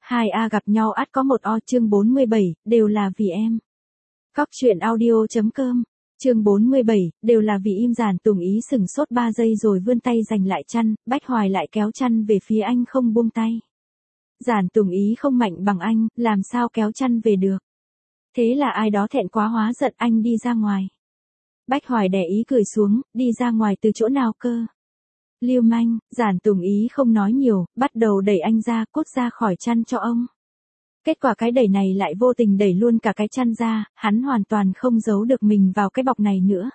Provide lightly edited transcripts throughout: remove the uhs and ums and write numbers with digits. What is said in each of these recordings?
Hai A gặp nhau ắt có một O. Chương 47, đều là vì em. Cóc truyện audio.com. Chương 47, đều là vì im. Giản Tùng Ý sửng sốt 3 giây rồi vươn tay giành lại chăn, Bách Hoài lại kéo chăn về phía anh không buông tay. Giản Tùng Ý không mạnh bằng anh, làm sao kéo chăn về được. Thế là ai đó thẹn quá hóa giận, anh đi ra ngoài. Bách Hoài đè ý cười xuống, đi ra ngoài từ chỗ nào cơ? Lưu manh. Giản Tùng Ý không nói nhiều, bắt đầu đẩy anh ra, cút ra khỏi chăn cho ông. Kết quả cái đẩy này lại vô tình đẩy luôn cả cái chăn ra, hắn hoàn toàn không giấu được mình vào cái bọc này nữa.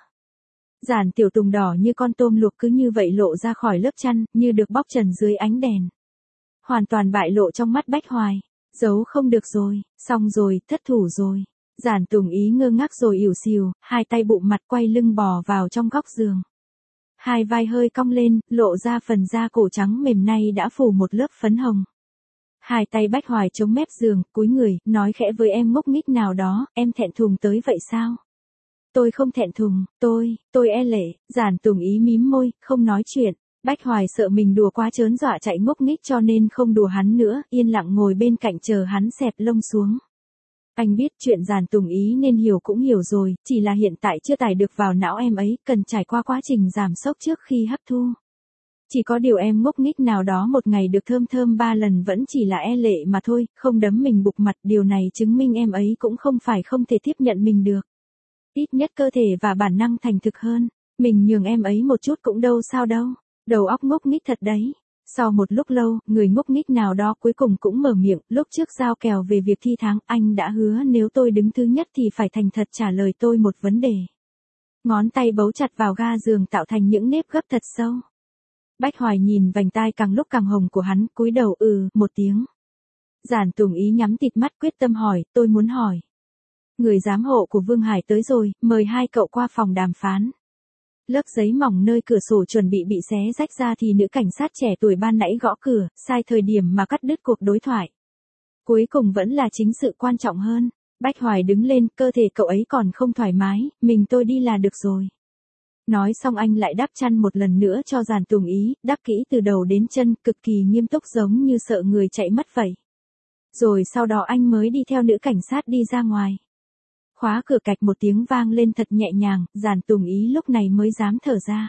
Giản Tiểu Tùng đỏ như con tôm luộc cứ như vậy lộ ra khỏi lớp chăn, như được bóc trần dưới ánh đèn. Hoàn toàn bại lộ trong mắt Bách Hoài. Giấu không được rồi, xong rồi, thất thủ rồi. Giản Tùng Ý ngơ ngác rồi ỉu xìu, hai tay bụng mặt quay lưng bò vào trong góc giường. Hai vai hơi cong lên, lộ ra phần da cổ trắng mềm nay đã phủ một lớp phấn hồng. Hai tay Bách Hoài chống mép giường, cúi người, nói khẽ với em ngốc nghếch nào đó, em thẹn thùng tới vậy sao? Tôi không thẹn thùng, tôi e lệ. Giản Tùng Ý mím môi, không nói chuyện. Bách Hoài sợ mình đùa quá trớn dọa chạy ngốc nghếch cho nên không đùa hắn nữa, yên lặng ngồi bên cạnh chờ hắn xẹp lông xuống. Anh biết chuyện Giản Tùng Ý nên hiểu cũng hiểu rồi, chỉ là hiện tại chưa tải được vào não em ấy, cần trải qua quá trình giảm sốc trước khi hấp thu. Chỉ có điều em ngốc nghếch nào đó một ngày được thơm thơm 3 lần vẫn chỉ là e lệ mà thôi, không đấm mình bục mặt, điều này chứng minh em ấy cũng không phải không thể tiếp nhận mình được. Ít nhất cơ thể và bản năng thành thực hơn, mình nhường em ấy một chút cũng đâu sao đâu, đầu óc ngốc nghếch thật đấy. Sau một lúc lâu, người ngốc nghếch nào đó cuối cùng cũng mở miệng, lúc trước giao kèo về việc thi tháng, anh đã hứa nếu tôi đứng thứ nhất thì phải thành thật trả lời tôi một vấn đề. Ngón tay bấu chặt vào ga giường tạo thành những nếp gấp thật sâu. Bách Hoài nhìn vành tai càng lúc càng hồng của hắn, cúi đầu một tiếng. Giản Tùng Ý nhắm tịt mắt quyết tâm hỏi, tôi muốn hỏi. Người giám hộ của Vương Hải tới rồi, mời hai cậu qua phòng đàm phán. Lớp giấy mỏng nơi cửa sổ chuẩn bị xé rách ra thì nữ cảnh sát trẻ tuổi ban nãy gõ cửa, sai thời điểm mà cắt đứt cuộc đối thoại. Cuối cùng vẫn là chính sự quan trọng hơn. Bách Hoài đứng lên, cơ thể cậu ấy còn không thoải mái, tôi đi là được rồi. Nói xong anh lại đắp chăn một lần nữa cho Giản Tùng Ý, đắp kỹ từ đầu đến chân, cực kỳ nghiêm túc giống như sợ người chạy mất vậy. Rồi sau đó anh mới đi theo nữ cảnh sát đi ra ngoài. Khóa cửa cạch một tiếng vang lên thật nhẹ nhàng, Giản Tùng Ý lúc này mới dám thở ra.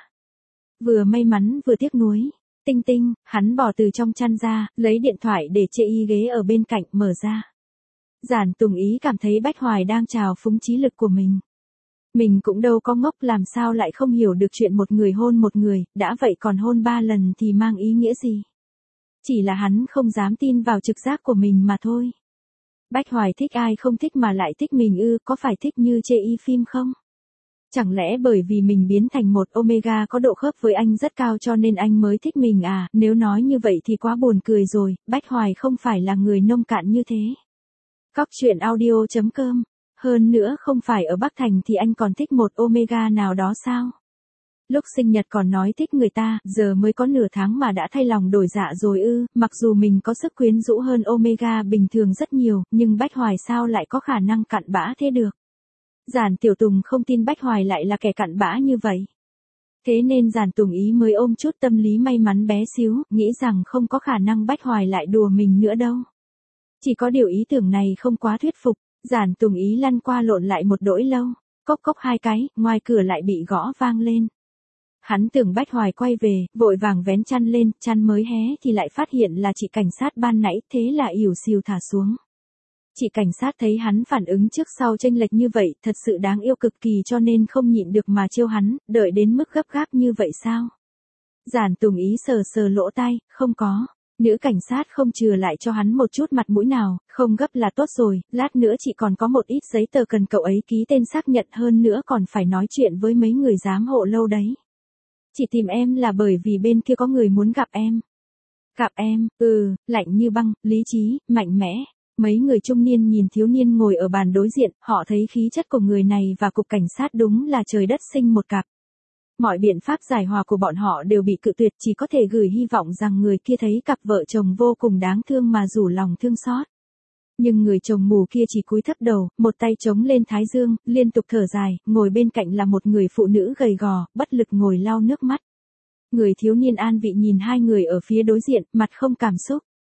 Vừa may mắn vừa tiếc nuối. Tinh tinh, hắn bỏ từ trong chăn ra, lấy điện thoại để chê y ghế ở bên cạnh, mở ra. Giản Tùng Ý cảm thấy Bách Hoài đang trào phúng trí lực của mình. Mình cũng đâu có ngốc, làm sao lại không hiểu được chuyện một người hôn một người, đã vậy còn hôn 3 lần thì mang ý nghĩa gì. Chỉ là hắn không dám tin vào trực giác của mình mà thôi. Bách Hoài thích ai không thích mà lại thích mình có phải thích như chê y phim không? Chẳng lẽ bởi vì mình biến thành một omega có độ khớp với anh rất cao cho nên anh mới thích mình à? Nếu nói như vậy thì quá buồn cười rồi, Bách Hoài không phải là người nông cạn như thế. Cóc truyện audio.com. Hơn nữa không phải ở Bắc Thành thì anh còn thích một omega nào đó sao? Lúc sinh nhật còn nói thích người ta, giờ mới có nửa tháng mà đã thay lòng đổi dạ rồi mặc dù mình có sức quyến rũ hơn omega bình thường rất nhiều, nhưng Bách Hoài sao lại có khả năng cặn bã thế được? Giản Tiểu Tùng không tin Bách Hoài lại là kẻ cặn bã như vậy. Thế nên Giản Tùng Ý mới ôm chút tâm lý may mắn bé xíu, nghĩ rằng không có khả năng Bách Hoài lại đùa mình nữa đâu. Chỉ có điều ý tưởng này không quá thuyết phục, Giản Tùng Ý lăn qua lộn lại một đỗi lâu, cốc cốc hai cái, ngoài cửa lại bị gõ vang lên. Hắn tưởng Bách Hoài quay về, vội vàng vén chăn lên, chăn mới hé thì lại phát hiện là chị cảnh sát ban nãy, thế là ỉu xìu thả xuống. Chị cảnh sát thấy hắn phản ứng trước sau chênh lệch như vậy, thật sự đáng yêu cực kỳ cho nên không nhịn được mà trêu hắn, đợi đến mức gấp gáp như vậy sao? Giản Tùng Ý sờ sờ lỗ tai, không có. Nữ cảnh sát không chừa lại cho hắn một chút mặt mũi nào, không gấp là tốt rồi, lát nữa chị còn có một ít giấy tờ cần cậu ấy ký tên xác nhận, hơn nữa còn phải nói chuyện với mấy người giám hộ lâu đấy. Chị tìm em là bởi vì bên kia có người muốn gặp em. Gặp em, lạnh như băng, lý trí, mạnh mẽ. Mấy người trung niên nhìn thiếu niên ngồi ở bàn đối diện, họ thấy khí chất của người này và cục cảnh sát đúng là trời đất sinh một cặp. Mọi biện pháp giải hòa của bọn họ đều bị cự tuyệt, chỉ có thể gửi hy vọng rằng người kia thấy cặp vợ chồng vô cùng đáng thương mà rủ lòng thương xót. Nhưng người chồng mù kia chỉ cúi thấp đầu, một tay chống lên thái dương, liên tục thở dài, ngồi bên cạnh là một người phụ nữ gầy gò, bất lực ngồi lau nước mắt. Người thiếu niên an vị nhìn hai người ở phía đối diện, mặt không cảm xúc.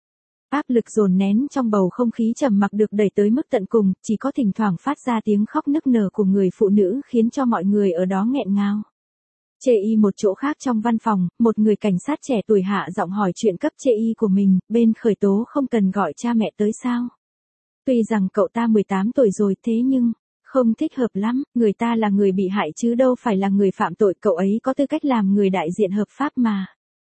Áp lực dồn nén trong bầu không khí trầm mặc được đẩy tới mức tận cùng, chỉ có thỉnh thoảng phát ra tiếng khóc nức nở của người phụ nữ khiến cho mọi người ở đó nghẹn ngào. Chê y một chỗ khác trong văn phòng, một người cảnh sát trẻ tuổi hạ giọng hỏi chuyện cấp chê y của mình, bên khởi tố không cần gọi cha mẹ tới sao? Tuy rằng cậu ta 18 tuổi rồi thế nhưng, không thích hợp lắm, người ta là người bị hại chứ đâu phải là người phạm tội, cậu ấy có tư cách làm người đại diện hợp pháp mà.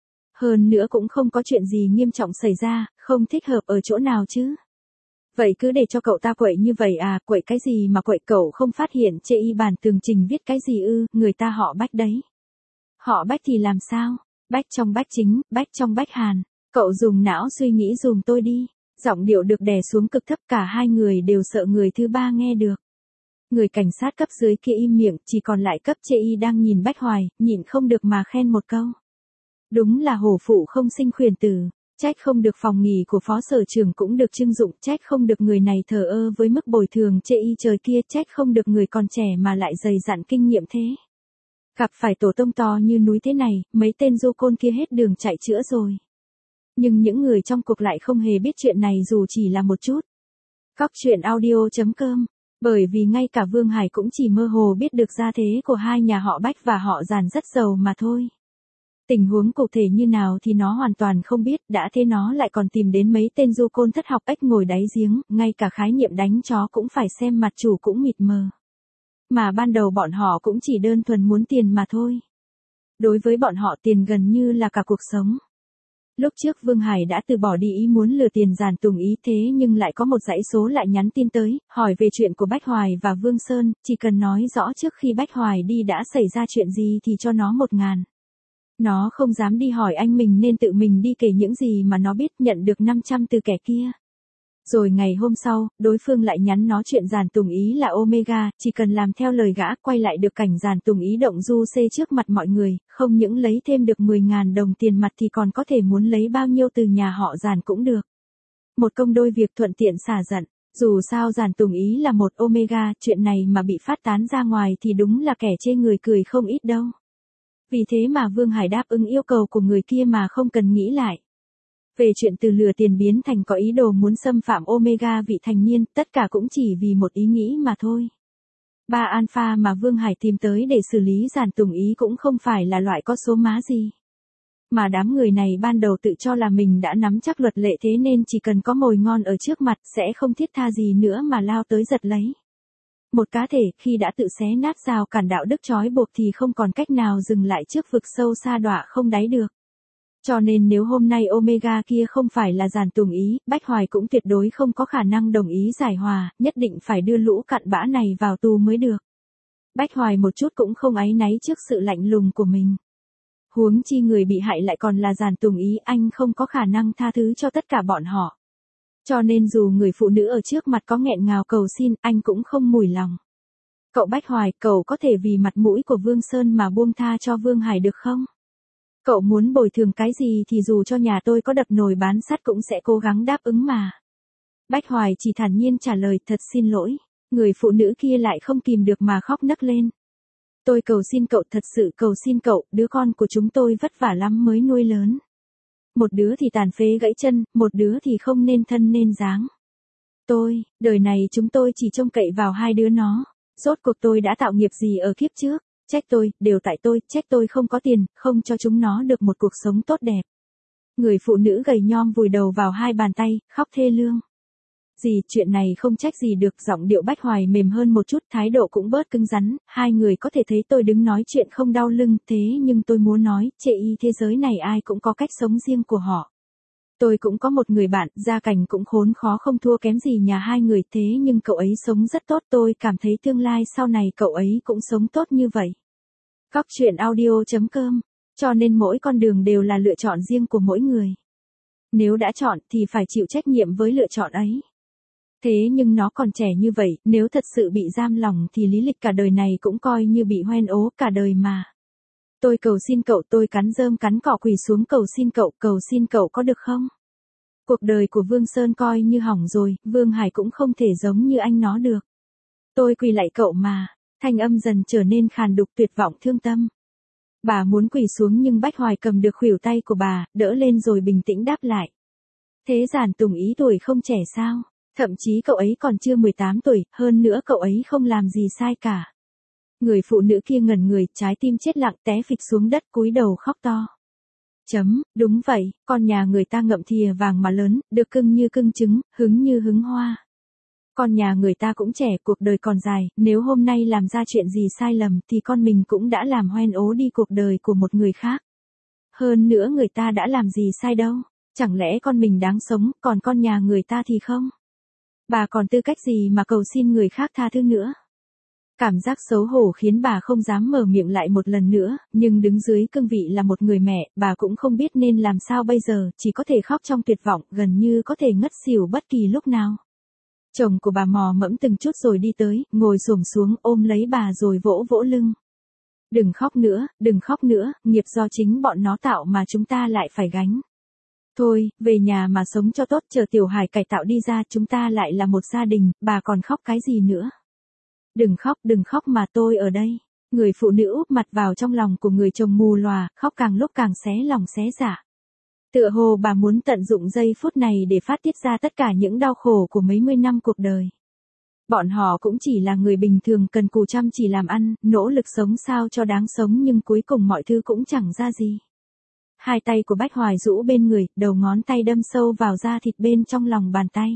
Hơn nữa cũng không có chuyện gì nghiêm trọng xảy ra, không thích hợp ở chỗ nào chứ. Vậy cứ để cho cậu ta quậy như vậy à, quậy cái gì mà quậy, cậu không phát hiện chê y bản tường trình viết cái gì ư, người ta họ Bách đấy. Họ Bách thì làm sao? Bách trong Bách chính, Bách trong Bách Hàn. Cậu dùng não suy nghĩ dùm tôi đi. Giọng điệu được đè xuống cực thấp, cả hai người đều sợ người thứ ba nghe được. Người cảnh sát cấp dưới kia im miệng, chỉ còn lại cấp chê y đang nhìn Bách Hoài, nhịn không được mà khen một câu. Đúng là hổ phụ không sinh khuyển tử, trách không được phòng nghỉ của phó sở trưởng cũng được trưng dụng, trách không được người này thờ ơ với mức bồi thường chê y trời kia, trách không được người còn trẻ mà lại dày dặn kinh nghiệm thế. Gặp phải tổ tông to như núi thế này, mấy tên du côn kia hết đường chạy chữa rồi. Nhưng những người trong cuộc lại không hề biết chuyện này dù chỉ là một chút. Cóc truyện audio.com. Bởi vì ngay cả Vương Hải cũng chỉ mơ hồ biết được gia thế của hai nhà họ Bách và họ Giàn rất giàu mà thôi. Tình huống cụ thể như nào thì nó hoàn toàn không biết, đã thế nó lại còn tìm đến mấy tên du côn thất học ếch ngồi đáy giếng, ngay cả khái niệm đánh chó cũng phải xem mặt chủ cũng mịt mờ. Mà ban đầu bọn họ cũng chỉ đơn thuần muốn tiền mà thôi. Đối với bọn họ tiền gần như là cả cuộc sống. Lúc trước Vương Hải đã từ bỏ đi ý muốn lừa tiền Giàn Tùng Ý, thế nhưng lại có một dãy số lại nhắn tin tới, hỏi về chuyện của Bách Hoài và Vương Sơn, chỉ cần nói rõ trước khi Bách Hoài đi đã xảy ra chuyện gì thì cho nó 1.000. Nó không dám đi hỏi anh mình nên tự mình đi kể những gì mà nó biết, nhận được 500 từ kẻ kia. Rồi ngày hôm sau, đối phương lại nhắn nó chuyện Giàn Tùng Ý là Omega, chỉ cần làm theo lời gã, quay lại được cảnh Giàn Tùng Ý động du xê trước mặt mọi người, không những lấy thêm được 10.000 đồng tiền mặt thì còn có thể muốn lấy bao nhiêu từ nhà họ Giàn cũng được. Một công đôi việc, thuận tiện xả giận. Dù sao Giàn Tùng Ý là một Omega, chuyện này mà bị phát tán ra ngoài thì đúng là kẻ chê người cười không ít đâu. Vì thế mà Vương Hải đáp ứng yêu cầu của người kia mà không cần nghĩ lại. Về chuyện từ lừa tiền biến thành có ý đồ muốn xâm phạm Omega vị thành niên, tất cả cũng chỉ vì một ý nghĩ mà thôi. Ba Alpha mà Vương Hải tìm tới để xử lý Giàn Tùng Ý cũng không phải là loại có số má gì. Mà đám người này ban đầu tự cho là mình đã nắm chắc luật lệ, thế nên chỉ cần có mồi ngon ở trước mặt sẽ không thiết tha gì nữa mà lao tới giật lấy. Một cá thể khi đã tự xé nát rào cản đạo đức trói buộc thì không còn cách nào dừng lại trước vực sâu sa đọa không đáy được. Cho nên nếu hôm nay Omega kia không phải là Giàn Tùng Ý, Bách Hoài cũng tuyệt đối không có khả năng đồng ý giải hòa, nhất định phải đưa lũ cặn bã này vào tù mới được. Bách Hoài một chút cũng không áy náy trước sự lạnh lùng của mình. Huống chi người bị hại lại còn là Giàn Tùng Ý, anh không có khả năng tha thứ cho tất cả bọn họ. Cho nên dù người phụ nữ ở trước mặt có nghẹn ngào cầu xin, anh cũng không mùi lòng. Cậu Bách Hoài, cậu có thể vì mặt mũi của Vương Sơn mà buông tha cho Vương Hải được không? Cậu muốn bồi thường cái gì thì dù cho nhà tôi có đập nồi bán sắt cũng sẽ cố gắng đáp ứng mà. Bách Hoài chỉ thản nhiên trả lời, thật xin lỗi. Người phụ nữ kia lại không kìm được mà khóc nấc lên. Tôi cầu xin cậu, thật sự cầu xin cậu, đứa con của chúng tôi vất vả lắm mới nuôi lớn. Một đứa thì tàn phế gãy chân, một đứa thì không nên thân nên dáng. Đời này chúng tôi chỉ trông cậy vào hai đứa nó. Rốt cuộc tôi đã tạo nghiệp gì ở kiếp trước? Trách tôi, đều tại tôi, trách tôi không có tiền, không cho chúng nó được một cuộc sống tốt đẹp. Người phụ nữ gầy nhom vùi đầu vào hai bàn tay, khóc thê lương. Chuyện này không trách gì được, giọng điệu Bách Hoài mềm hơn một chút, thái độ cũng bớt cứng rắn, hai người có thể thấy tôi đứng nói chuyện không đau lưng, thế nhưng tôi muốn nói, chê y thế giới này ai cũng có cách sống riêng của họ. Tôi cũng có một người bạn, gia cảnh cũng khốn khó không thua kém gì nhà hai người, thế nhưng cậu ấy sống rất tốt, tôi cảm thấy tương lai sau này cậu ấy cũng sống tốt như vậy. Cóc truyện audio.com. Cho nên mỗi con đường đều là lựa chọn riêng của mỗi người. Nếu đã chọn thì phải chịu trách nhiệm với lựa chọn ấy. Thế nhưng nó còn trẻ như vậy, nếu thật sự bị giam lòng thì lý lịch cả đời này cũng coi như bị hoen ố cả đời mà. Tôi cầu xin cậu, tôi cắn rơm cắn cỏ quỳ xuống cầu xin cậu có được không? Cuộc đời của Vương Sơn coi như hỏng rồi, Vương Hải cũng không thể giống như anh nó được. Tôi quỳ lại cậu mà, thanh âm dần trở nên khàn đục tuyệt vọng thương tâm. Bà muốn quỳ xuống nhưng Bách Hoài cầm được khuỷu tay của bà, đỡ lên rồi bình tĩnh đáp lại. Thế Giản Tùng Ý tuổi không trẻ sao? Thậm chí cậu ấy còn chưa 18 tuổi, hơn nữa cậu ấy không làm gì sai cả. Người phụ nữ kia ngẩn người, trái tim chết lặng té phịch xuống đất cúi đầu khóc to. Đúng vậy, con nhà người ta ngậm thìa vàng mà lớn, được cưng như cưng trứng, hứng như hứng hoa. Con nhà người ta cũng trẻ, cuộc đời còn dài, nếu hôm nay làm ra chuyện gì sai lầm thì con mình cũng đã làm hoen ố đi cuộc đời của một người khác. Hơn nữa người ta đã làm gì sai đâu, chẳng lẽ con mình đáng sống, còn con nhà người ta thì không? Bà còn tư cách gì mà cầu xin người khác tha thứ nữa? Cảm giác xấu hổ khiến bà không dám mở miệng lại một lần nữa, nhưng đứng dưới cương vị là một người mẹ, bà cũng không biết nên làm sao bây giờ, chỉ có thể khóc trong tuyệt vọng, gần như có thể ngất xỉu bất kỳ lúc nào. Chồng của bà mò mẫm từng chút rồi đi tới, ngồi xổm xuống ôm lấy bà rồi vỗ vỗ lưng. Đừng khóc nữa, nghiệp do chính bọn nó tạo mà chúng ta lại phải gánh. Thôi, về nhà mà sống cho tốt, chờ Tiểu Hải cải tạo đi ra chúng ta lại là một gia đình, bà còn khóc cái gì nữa. Đừng khóc mà tôi ở đây. Người phụ nữ úp mặt vào trong lòng của người chồng mù lòa, khóc càng lúc càng xé lòng xé dạ. Tựa hồ bà muốn tận dụng giây phút này để phát tiết ra tất cả những đau khổ của mấy mươi năm cuộc đời. Bọn họ cũng chỉ là người bình thường cần cù chăm chỉ làm ăn, nỗ lực sống sao cho đáng sống nhưng cuối cùng mọi thứ cũng chẳng ra gì. Hai tay của Bách Hoài rũ bên người, đầu ngón tay đâm sâu vào da thịt bên trong lòng bàn tay.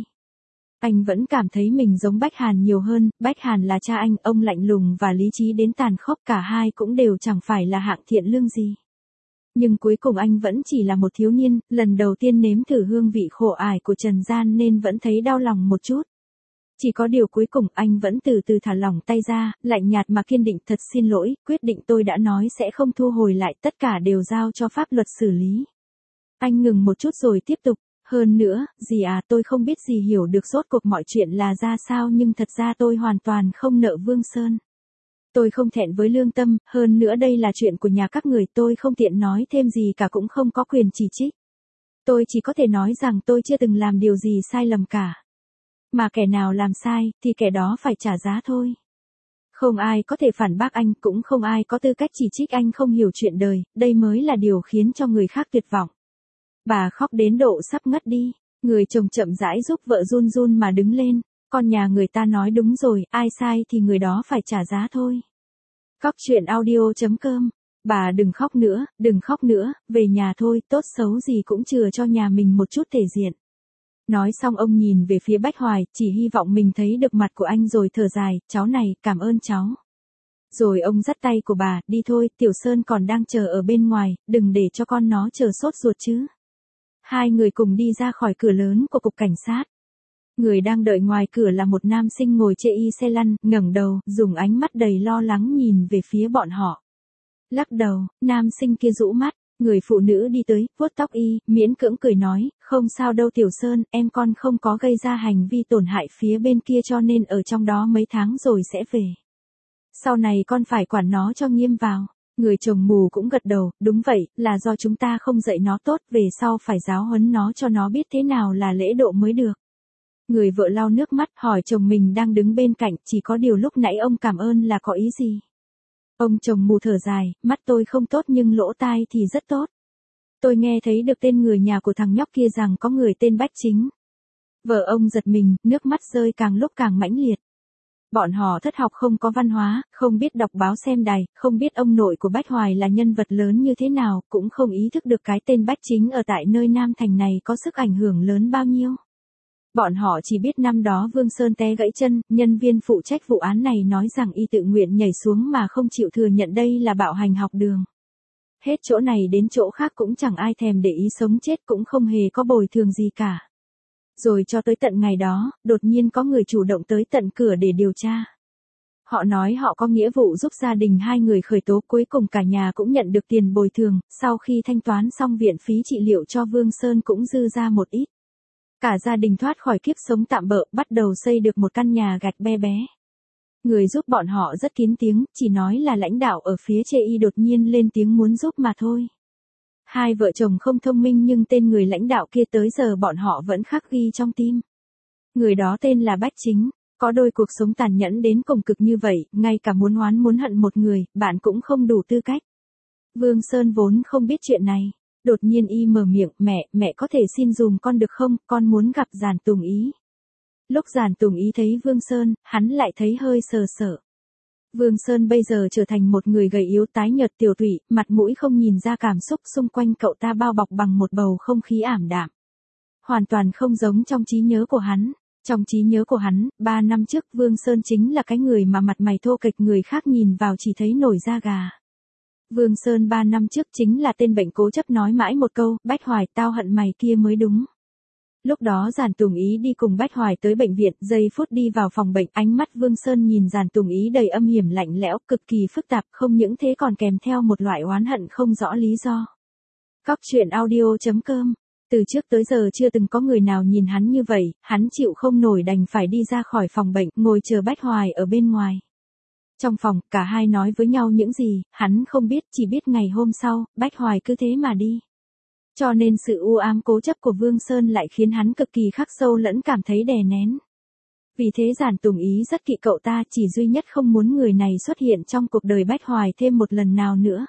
Anh vẫn cảm thấy mình giống Bách Hàn nhiều hơn, Bách Hàn là cha anh, ông lạnh lùng và lý trí đến tàn khốc, cả hai cũng đều chẳng phải là hạng thiện lương gì. Nhưng cuối cùng anh vẫn chỉ là một thiếu niên, lần đầu tiên nếm thử hương vị khổ ải của trần gian nên vẫn thấy đau lòng một chút. Chỉ có điều cuối cùng anh vẫn từ từ thả lỏng tay ra, lạnh nhạt mà kiên định, thật xin lỗi, quyết định tôi đã nói sẽ không thu hồi lại, tất cả đều giao cho pháp luật xử lý. Anh ngừng một chút rồi tiếp tục, hơn nữa, dì à, tôi không biết dì hiểu được rốt cuộc mọi chuyện là ra sao nhưng thật ra tôi hoàn toàn không nợ Vương Sơn. Tôi không thẹn với lương tâm, hơn nữa đây là chuyện của nhà các người, tôi không tiện nói thêm gì cả, cũng không có quyền chỉ trích. Tôi chỉ có thể nói rằng tôi chưa từng làm điều gì sai lầm cả. Mà kẻ nào làm sai, thì kẻ đó phải trả giá thôi. Không ai có thể phản bác anh, cũng không ai có tư cách chỉ trích anh không hiểu chuyện đời, đây mới là điều khiến cho người khác tuyệt vọng. Bà khóc đến độ sắp ngất đi, người chồng chậm rãi giúp vợ run run mà đứng lên, con nhà người ta nói đúng rồi, ai sai thì người đó phải trả giá thôi. Cóc truyện audio.com. Bà đừng khóc nữa, về nhà thôi, tốt xấu gì cũng chừa cho nhà mình một chút thể diện. Nói xong ông nhìn về phía Bách Hoài, chỉ hy vọng mình thấy được mặt của anh rồi thở dài, cháu này, cảm ơn cháu. Rồi ông dắt tay của bà, đi thôi, Tiểu Sơn còn đang chờ ở bên ngoài, đừng để cho con nó chờ sốt ruột chứ. Hai người cùng đi ra khỏi cửa lớn của cục cảnh sát. Người đang đợi ngoài cửa là một nam sinh ngồi chê y xe lăn, ngẩng đầu, dùng ánh mắt đầy lo lắng nhìn về phía bọn họ. Lắc đầu, nam sinh kia rũ mắt, người phụ nữ đi tới, vuốt tóc y, miễn cưỡng cười nói, không sao đâu Tiểu Sơn, em con không có gây ra hành vi tổn hại phía bên kia cho nên ở trong đó mấy tháng rồi sẽ về. Sau này con phải quản nó cho nghiêm vào. Người chồng mù cũng gật đầu, đúng vậy, là do chúng ta không dạy nó tốt, về sau phải giáo huấn nó cho nó biết thế nào là lễ độ mới được. Người vợ lau nước mắt hỏi chồng mình đang đứng bên cạnh, chỉ có điều lúc nãy ông cảm ơn là có ý gì? Ông chồng mù thở dài, mắt tôi không tốt nhưng lỗ tai thì rất tốt. Tôi nghe thấy được tên người nhà của thằng nhóc kia rằng có người tên Bách Chính. Vợ ông giật mình, nước mắt rơi càng lúc càng mãnh liệt. Bọn họ thất học không có văn hóa, không biết đọc báo xem đài, không biết ông nội của Bách Hoài là nhân vật lớn như thế nào, cũng không ý thức được cái tên Bách Chính ở tại nơi Nam Thành này có sức ảnh hưởng lớn bao nhiêu. Bọn họ chỉ biết năm đó Vương Sơn té gãy chân, nhân viên phụ trách vụ án này nói rằng y tự nguyện nhảy xuống mà không chịu thừa nhận đây là bạo hành học đường. Hết chỗ này đến chỗ khác cũng chẳng ai thèm để ý, sống chết cũng không hề có bồi thường gì cả. Rồi cho tới tận ngày đó, đột nhiên có người chủ động tới tận cửa để điều tra. Họ nói họ có nghĩa vụ giúp gia đình hai người khởi tố, cuối cùng cả nhà cũng nhận được tiền bồi thường, sau khi thanh toán xong viện phí trị liệu cho Vương Sơn cũng dư ra một ít. Cả gia đình thoát khỏi kiếp sống tạm bợ, bắt đầu xây được một căn nhà gạch be bé. Người giúp bọn họ rất kín tiếng, chỉ nói là lãnh đạo ở phía chê y đột nhiên lên tiếng muốn giúp mà thôi. Hai vợ chồng không thông minh nhưng tên người lãnh đạo kia tới giờ bọn họ vẫn khắc ghi trong tim. Người đó tên là Bách Chính, có đôi cuộc sống tàn nhẫn đến cùng cực như vậy, ngay cả muốn oán muốn hận một người, bạn cũng không đủ tư cách. Vương Sơn vốn không biết chuyện này. Đột nhiên y mở miệng, mẹ có thể xin dùm con được không, con muốn gặp Giản Tùng Ý. Lúc Giản Tùng Ý thấy Vương Sơn, hắn lại thấy hơi sờ sợ. Vương Sơn bây giờ trở thành một người gầy yếu tái nhợt tiểu tụy, mặt mũi không nhìn ra cảm xúc xung quanh cậu ta bao bọc bằng một bầu không khí ảm đạm. Hoàn toàn không giống trong trí nhớ của hắn. Trong trí nhớ của hắn, 3 năm trước Vương Sơn chính là cái người mà mặt mày thô kệch người khác nhìn vào chỉ thấy nổi da gà. Vương Sơn 3 năm trước chính là tên bệnh cố chấp nói mãi một câu, Bách Hoài tao hận mày kia mới đúng. Lúc đó Giản Tùng Ý đi cùng Bách Hoài tới bệnh viện, giây phút đi vào phòng bệnh, ánh mắt Vương Sơn nhìn Giản Tùng Ý đầy âm hiểm lạnh lẽo, cực kỳ phức tạp, không những thế còn kèm theo một loại oán hận không rõ lý do. Cóc truyện audio.com. Từ trước tới giờ chưa từng có người nào nhìn hắn như vậy, hắn chịu không nổi đành phải đi ra khỏi phòng bệnh, ngồi chờ Bách Hoài ở bên ngoài. Trong phòng, cả hai nói với nhau những gì, hắn không biết, chỉ biết ngày hôm sau, Bách Hoài cứ thế mà đi. Cho nên sự u ám cố chấp của Vương Sơn lại khiến hắn cực kỳ khắc sâu lẫn cảm thấy đè nén. Vì thế Giản Tùng Ý rất kỵ cậu ta, chỉ duy nhất không muốn người này xuất hiện trong cuộc đời Bách Hoài thêm một lần nào nữa.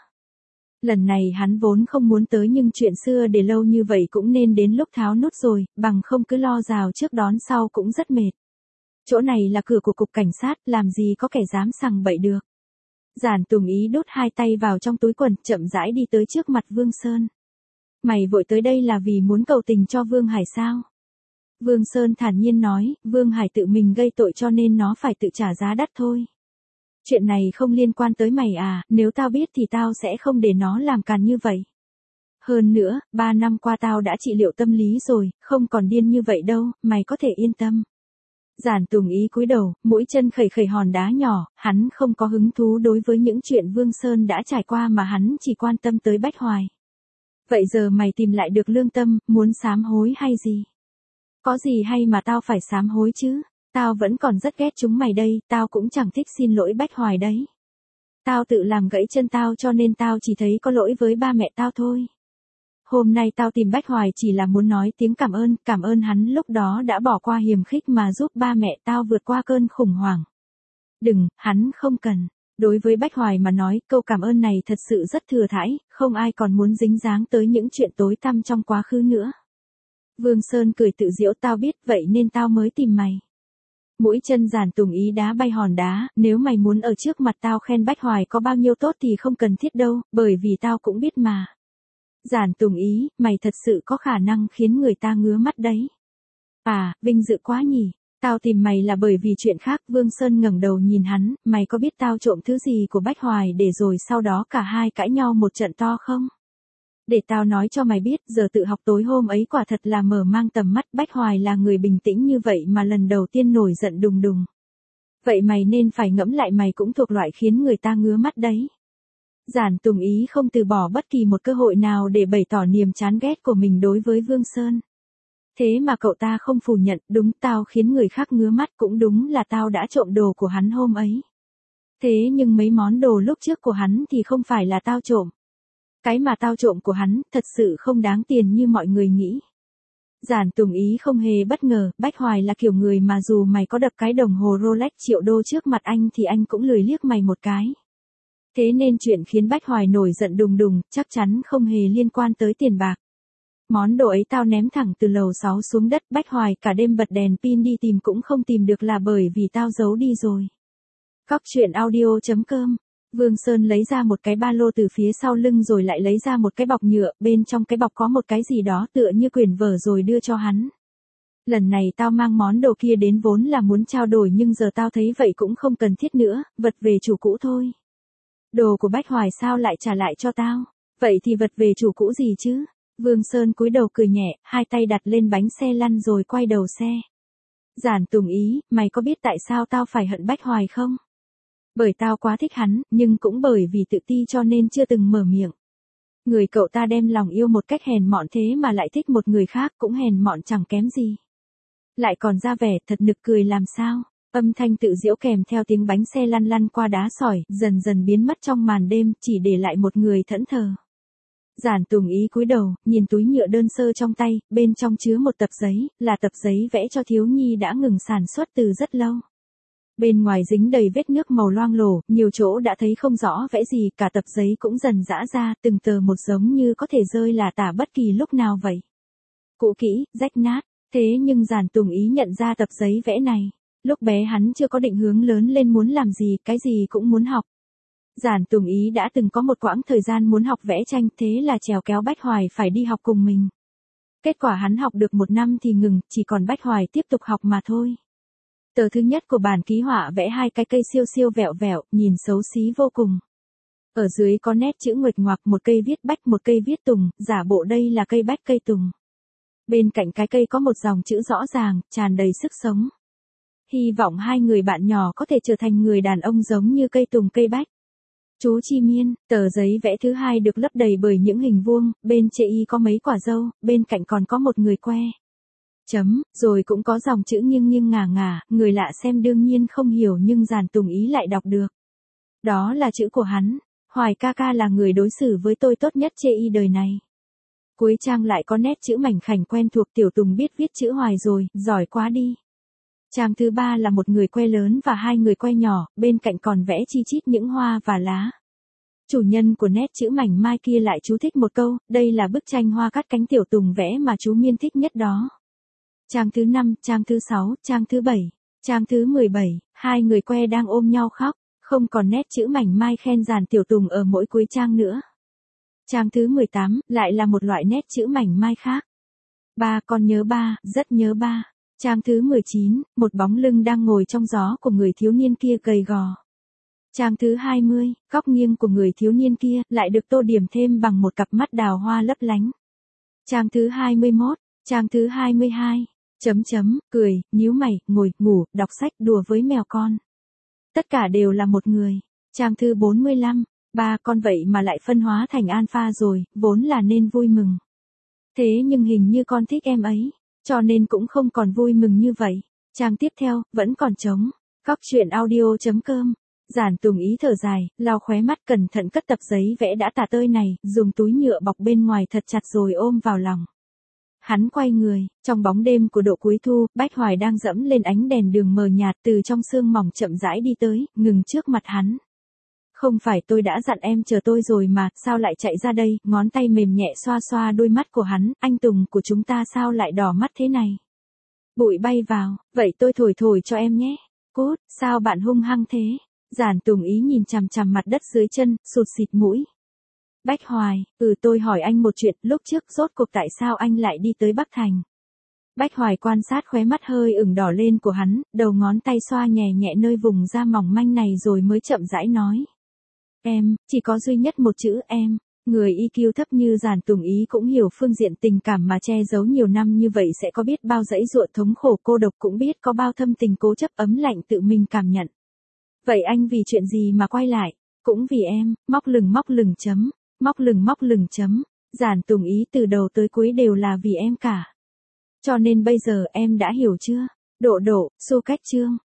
Lần này hắn vốn không muốn tới nhưng chuyện xưa để lâu như vậy cũng nên đến lúc tháo nút rồi, bằng không cứ lo rào trước đón sau cũng rất mệt. Chỗ này là cửa của cục cảnh sát, làm gì có kẻ dám sằng bậy được. Giản Tùng Ý đút hai tay vào trong túi quần, chậm rãi đi tới trước mặt Vương Sơn. Mày vội tới đây là vì muốn cầu tình cho Vương Hải sao? Vương Sơn thản nhiên nói, Vương Hải tự mình gây tội cho nên nó phải tự trả giá đắt thôi. Chuyện này không liên quan tới mày à, nếu tao biết thì tao sẽ không để nó làm càn như vậy. Hơn nữa, 3 năm qua tao đã trị liệu tâm lý rồi, không còn điên như vậy đâu, mày có thể yên tâm. Giản Tùng Ý cúi đầu, mũi chân khẩy khẩy hòn đá nhỏ, hắn không có hứng thú đối với những chuyện Vương Sơn đã trải qua mà hắn chỉ quan tâm tới Bách Hoài. Vậy giờ mày tìm lại được lương tâm, muốn sám hối hay gì? Có gì hay mà tao phải sám hối chứ? Tao vẫn còn rất ghét chúng mày đây, tao cũng chẳng thích xin lỗi Bách Hoài đấy. Tao tự làm gãy chân tao cho nên tao chỉ thấy có lỗi với ba mẹ tao thôi. Hôm nay tao tìm Bách Hoài chỉ là muốn nói tiếng cảm ơn hắn lúc đó đã bỏ qua hiềm khích mà giúp ba mẹ tao vượt qua cơn khủng hoảng. Đừng, hắn không cần. Đối với Bách Hoài mà nói, câu cảm ơn này thật sự rất thừa thãi, không ai còn muốn dính dáng tới những chuyện tối tăm trong quá khứ nữa. Vương Sơn cười tự giễu, tao biết vậy nên tao mới tìm mày. Mũi chân Giản Tùng Ý đá bay hòn đá, nếu mày muốn ở trước mặt tao khen Bách Hoài có bao nhiêu tốt thì không cần thiết đâu, bởi vì tao cũng biết mà. Giản Tùng Ý, mày thật sự có khả năng khiến người ta ngứa mắt đấy. À, vinh dự quá nhỉ. Tao tìm mày là bởi vì chuyện khác. Vương Sơn ngẩng đầu nhìn hắn, mày có biết tao trộm thứ gì của Bách Hoài để rồi sau đó cả hai cãi nhau một trận to không? Để tao nói cho mày biết, giờ tự học tối hôm ấy quả thật là mở mang tầm mắt. Bách Hoài là người bình tĩnh như vậy mà lần đầu tiên nổi giận đùng đùng. Vậy mày nên phải ngẫm lại, mày cũng thuộc loại khiến người ta ngứa mắt đấy. Giản Tùng Ý không từ bỏ bất kỳ một cơ hội nào để bày tỏ niềm chán ghét của mình đối với Vương Sơn. Thế mà cậu ta không phủ nhận, đúng, tao khiến người khác ngứa mắt, cũng đúng là tao đã trộm đồ của hắn hôm ấy. Thế nhưng mấy món đồ lúc trước của hắn thì không phải là tao trộm. Cái mà tao trộm của hắn thật sự không đáng tiền như mọi người nghĩ. Giản Tùng Ý không hề bất ngờ, Bách Hoài là kiểu người mà dù mày có đập cái đồng hồ Rolex triệu đô trước mặt anh thì anh cũng lười liếc mày một cái. Thế nên chuyện khiến Bách Hoài nổi giận đùng đùng chắc chắn không hề liên quan tới tiền bạc. Món đồ ấy tao ném thẳng từ lầu 6 xuống đất, Bách Hoài cả đêm bật đèn pin đi tìm cũng không tìm được là bởi vì tao giấu đi rồi. Cóc truyện audio.com. Vương Sơn lấy ra một cái ba lô từ phía sau lưng rồi lại lấy ra một cái bọc nhựa, bên trong cái bọc có một cái gì đó tựa như quyển vở rồi đưa cho hắn. Lần này tao mang món đồ kia đến vốn là muốn trao đổi nhưng giờ tao thấy vậy cũng không cần thiết nữa, vật về chủ cũ thôi. Đồ của Bách Hoài sao lại trả lại cho tao? Vậy thì vật về chủ cũ gì chứ? Vương Sơn cúi đầu cười nhẹ, hai tay đặt lên bánh xe lăn rồi quay đầu xe. Giản Tùng Ý, mày có biết tại sao tao phải hận Bách Hoài không? Bởi tao quá thích hắn, nhưng cũng bởi vì tự ti cho nên chưa từng mở miệng. Người cậu ta đem lòng yêu một cách hèn mọn thế mà lại thích một người khác cũng hèn mọn chẳng kém gì. Lại còn ra vẻ thật nực cười làm sao? Âm thanh tự giễu kèm theo tiếng bánh xe lăn lăn qua đá sỏi, dần dần biến mất trong màn đêm, chỉ để lại một người thẫn thờ. Giản Tùng Ý cúi đầu, nhìn túi nhựa đơn sơ trong tay, bên trong chứa một tập giấy, là tập giấy vẽ cho thiếu nhi đã ngừng sản xuất từ rất lâu. Bên ngoài dính đầy vết nước màu loang lổ, nhiều chỗ đã thấy không rõ vẽ gì, cả tập giấy cũng dần rã ra, từng tờ một giống như có thể rơi lả tả bất kỳ lúc nào vậy. Cũ kỹ, rách nát, thế nhưng Giản Tùng Ý nhận ra tập giấy vẽ này. Lúc bé hắn chưa có định hướng lớn lên muốn làm gì, cái gì cũng muốn học. Giản Tùng Ý đã từng có một quãng thời gian muốn học vẽ tranh, thế là trèo kéo Bách Hoài phải đi học cùng mình. Kết quả hắn học được 1 năm thì ngừng, chỉ còn Bách Hoài tiếp tục học mà thôi. Tờ thứ nhất của bản ký họa vẽ 2 cái cây siêu siêu vẹo vẹo, nhìn xấu xí vô cùng. Ở dưới có nét chữ nguệch ngoạc, một cây viết bách, một cây viết tùng, giả bộ đây là cây bách cây tùng. Bên cạnh cái cây có một dòng chữ rõ ràng, tràn đầy sức sống. Hy vọng 2 người bạn nhỏ có thể trở thành người đàn ông giống như cây tùng cây bách. Chú Chi Miên, tờ giấy vẽ thứ 2 được lấp đầy bởi những hình vuông, bên chệ y có mấy quả dâu, bên cạnh còn có một người que. Chấm, rồi cũng có dòng chữ nghiêng nghiêng ngả ngả, người lạ xem đương nhiên không hiểu nhưng Giản Tùng Ý lại đọc được. Đó là chữ của hắn, Hoài ca ca là người đối xử với tôi tốt nhất chê y đời này. Cuối trang lại có nét chữ mảnh khảnh quen thuộc, Tiểu Tùng biết viết chữ Hoài rồi, giỏi quá đi. Trang thứ 3 là một người que lớn và 2 người que nhỏ, bên cạnh còn vẽ chi chít những hoa và lá. Chủ nhân của nét chữ mảnh mai kia lại chú thích một câu, đây là bức tranh hoa cắt cánh Tiểu Tùng vẽ mà chú Miên thích nhất đó. Trang thứ 5, trang thứ 6, trang thứ 7, trang thứ 17, 2 người que đang ôm nhau khóc, không còn nét chữ mảnh mai khen Giản Tiểu Tùng ở mỗi cuối trang nữa. Trang thứ 18, lại là một loại nét chữ mảnh mai khác. Ba, con nhớ ba, rất nhớ ba. Trang thứ 19, một bóng lưng đang ngồi trong gió của người thiếu niên kia gầy gò. Trang thứ 20, góc nghiêng của người thiếu niên kia lại được tô điểm thêm bằng một cặp mắt đào hoa lấp lánh. Trang thứ 21, trang thứ 22, cười, nhíu mày, ngồi, ngủ, đọc sách, đùa với mèo con. Tất cả đều là một người. Trang thứ 45, ba con vậy mà lại phân hóa thành alpha rồi, vốn là nên vui mừng. Thế nhưng hình như con thích em ấy, cho nên cũng không còn vui mừng như vậy. Trang tiếp theo, vẫn còn trống. Góc truyện audio.com. Giản Tùng Ý thở dài, lau khóe mắt, cẩn thận cất tập giấy vẽ đã tả tơi này, dùng túi nhựa bọc bên ngoài thật chặt rồi ôm vào lòng. Hắn quay người, trong bóng đêm của độ cuối thu, Bách Hoài đang dẫm lên ánh đèn đường mờ nhạt từ trong sương mỏng chậm rãi đi tới, ngừng trước mặt hắn. Không phải tôi đã dặn em chờ tôi rồi mà, sao lại chạy ra đây, ngón tay mềm nhẹ xoa xoa đôi mắt của hắn, anh Tùng của chúng ta sao lại đỏ mắt thế này. Bụi bay vào, vậy tôi thổi thổi cho em nhé. Cút, sao bạn hung hăng thế? Giản Tùng Ý nhìn chằm chằm mặt đất dưới chân, sụt xịt mũi. Bách Hoài, tôi hỏi anh một chuyện, lúc trước rốt cuộc tại sao anh lại đi tới Bắc Thành? Bách Hoài quan sát khóe mắt hơi ửng đỏ lên của hắn, đầu ngón tay xoa nhẹ nhẹ nơi vùng da mỏng manh này rồi mới chậm rãi nói. Em, chỉ có duy nhất một chữ em. Người EQ thấp như Giản Tùng Ý cũng hiểu phương diện tình cảm mà che giấu nhiều năm như vậy sẽ có biết bao dãy dụa thống khổ cô độc, cũng biết có bao thâm tình cố chấp ấm lạnh tự mình cảm nhận. Vậy anh vì chuyện gì mà quay lại? Cũng vì em, móc lừng chấm. Móc lừng chấm. Giản Tùng Ý từ đầu tới cuối đều là vì em cả. Cho nên bây giờ em đã hiểu chưa? Độ, Xu Cách Trương.